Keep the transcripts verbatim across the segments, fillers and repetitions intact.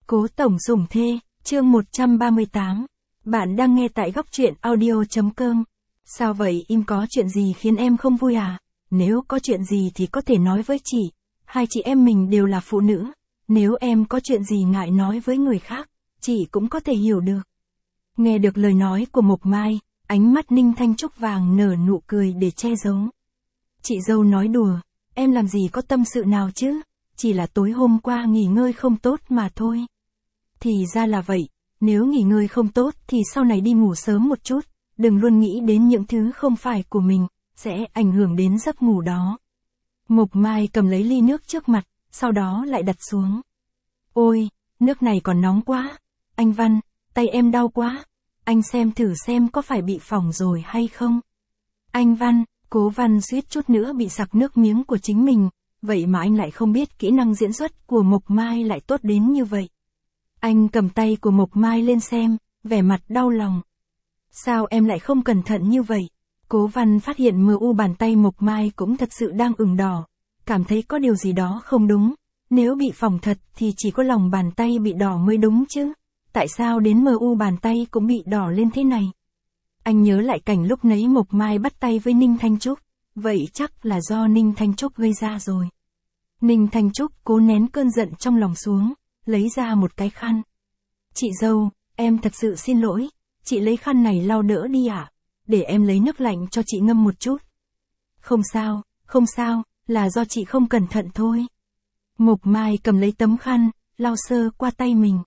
Cố tổng dùng thê, chương một trăm ba mươi tám. Bạn đang nghe tại góc truyện audio chấm com. Sao vậy, im có chuyện gì khiến em không vui à? Nếu có chuyện gì thì có thể nói với chị. Hai chị em mình đều là phụ nữ. Nếu em có chuyện gì ngại nói với người khác, chị cũng có thể hiểu được. Nghe được lời nói của Mộc Mai, ánh mắt Ninh Thanh Trúc vàng nở nụ cười để che giấu. Chị dâu nói đùa, em làm gì có tâm sự nào chứ? Chỉ là tối hôm qua nghỉ ngơi không tốt mà thôi. Thì ra là vậy, nếu nghỉ ngơi không tốt thì sau này đi ngủ sớm một chút, đừng luôn nghĩ đến những thứ không phải của mình, sẽ ảnh hưởng đến giấc ngủ đó. Mộc Mai cầm lấy ly nước trước mặt, sau đó lại đặt xuống. Ôi, nước này còn nóng quá. Anh Văn, tay em đau quá. Anh xem thử xem có phải bị phỏng rồi hay không. Anh Văn, Cố Văn suýt chút nữa bị sặc nước miếng của chính mình, vậy mà anh lại không biết kỹ năng diễn xuất của Mộc Mai lại tốt đến như vậy. Anh cầm tay của Mộc Mai lên xem, vẻ mặt đau lòng. Sao em lại không cẩn thận như vậy? Cố Văn phát hiện mờ u bàn tay Mộc Mai cũng thật sự đang ửng đỏ, cảm thấy có điều gì đó không đúng. Nếu bị phỏng thật thì chỉ có lòng bàn tay bị đỏ mới đúng chứ. Tại sao đến mờ u bàn tay cũng bị đỏ lên thế này? Anh nhớ lại cảnh lúc nấy Mộc Mai bắt tay với Ninh Thanh Trúc, vậy chắc là do Ninh Thanh Trúc gây ra rồi. Ninh Thanh Trúc cố nén cơn giận trong lòng xuống, lấy ra một cái khăn. Chị dâu, em thật sự xin lỗi, chị lấy khăn này lau đỡ đi ạ, để em lấy nước lạnh cho chị ngâm một chút. Không sao, không sao, là do chị không cẩn thận thôi. Mộc Mai cầm lấy tấm khăn, lau sơ qua tay mình.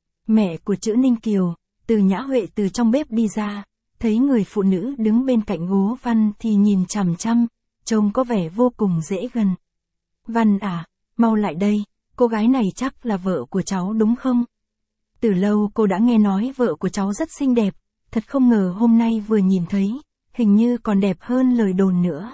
Mẹ của chữ Ninh Kiều, Từ Nhã Huệ từ trong bếp đi ra, thấy người phụ nữ đứng bên cạnh Cố Văn thì nhìn chằm chằm, trông có vẻ vô cùng dễ gần. Văn à, mau lại đây, cô gái này chắc là vợ của cháu đúng không? Từ lâu cô đã nghe nói vợ của cháu rất xinh đẹp, thật không ngờ hôm nay vừa nhìn thấy, hình như còn đẹp hơn lời đồn nữa.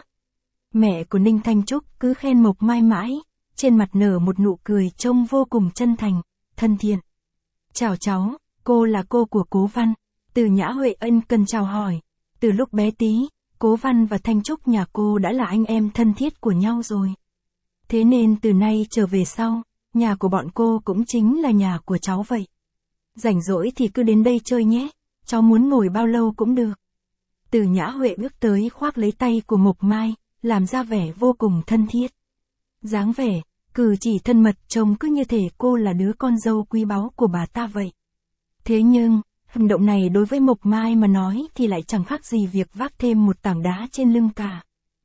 Mẹ của Ninh Thanh Trúc cứ khen Mộc Mai mãi, trên mặt nở một nụ cười trông vô cùng chân thành, thân thiện. Chào cháu, cô là cô của Cố Văn. Từ Nhã Huệ ân cần chào hỏi. Từ lúc bé tí, Cố Văn và Thanh Trúc nhà cô đã là anh em thân thiết của nhau rồi. Thế nên từ nay trở về sau, nhà của bọn cô cũng chính là nhà của cháu vậy. Rảnh rỗi thì cứ đến đây chơi nhé, cháu muốn ngồi bao lâu cũng được. Từ Nhã Huệ bước tới khoác lấy tay của Mộc Mai, làm ra vẻ vô cùng thân thiết. Dáng vẻ, cử chỉ thân mật trông cứ như thể cô là đứa con dâu quý báu của bà ta vậy. Thế nhưng, hành động này đối với Mộc Mai mà nói thì lại chẳng khác gì việc vác thêm một tảng đá trên lưng cả.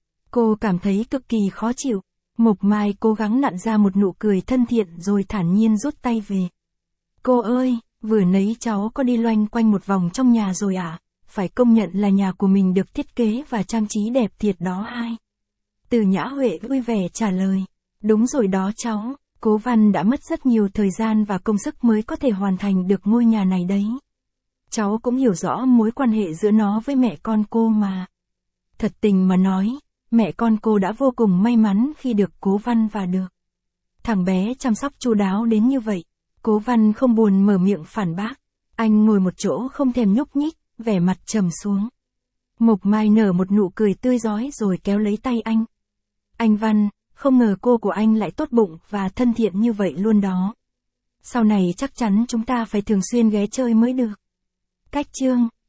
Cô cảm thấy cực kỳ khó chịu. Mộc Mai cố gắng nặn ra một nụ cười thân thiện rồi thản nhiên rút tay về. Cô ơi, vừa nấy cháu có đi loanh quanh một vòng trong nhà rồi à? Phải công nhận là nhà của mình được thiết kế và trang trí đẹp thiệt đó hai. Từ Nhã Huệ vui vẻ trả lời. Đúng rồi đó cháu, Cố Văn đã mất rất nhiều thời gian và công sức mới có thể hoàn thành được ngôi nhà này đấy. Cháu cũng hiểu rõ mối quan hệ giữa nó với mẹ con cô mà. Thật tình mà nói, mẹ con cô đã vô cùng may mắn khi được Cố Văn và được thằng bé chăm sóc chu đáo đến như vậy. Cố Văn không buồn mở miệng phản bác. Anh ngồi một chỗ không thèm nhúc nhích, vẻ mặt trầm xuống. Mộc Mai nở một nụ cười tươi rói rồi kéo lấy tay anh. Anh Văn, không ngờ cô của anh lại tốt bụng và thân thiện như vậy luôn đó. Sau này chắc chắn chúng ta phải thường xuyên ghé chơi mới được. Cách chương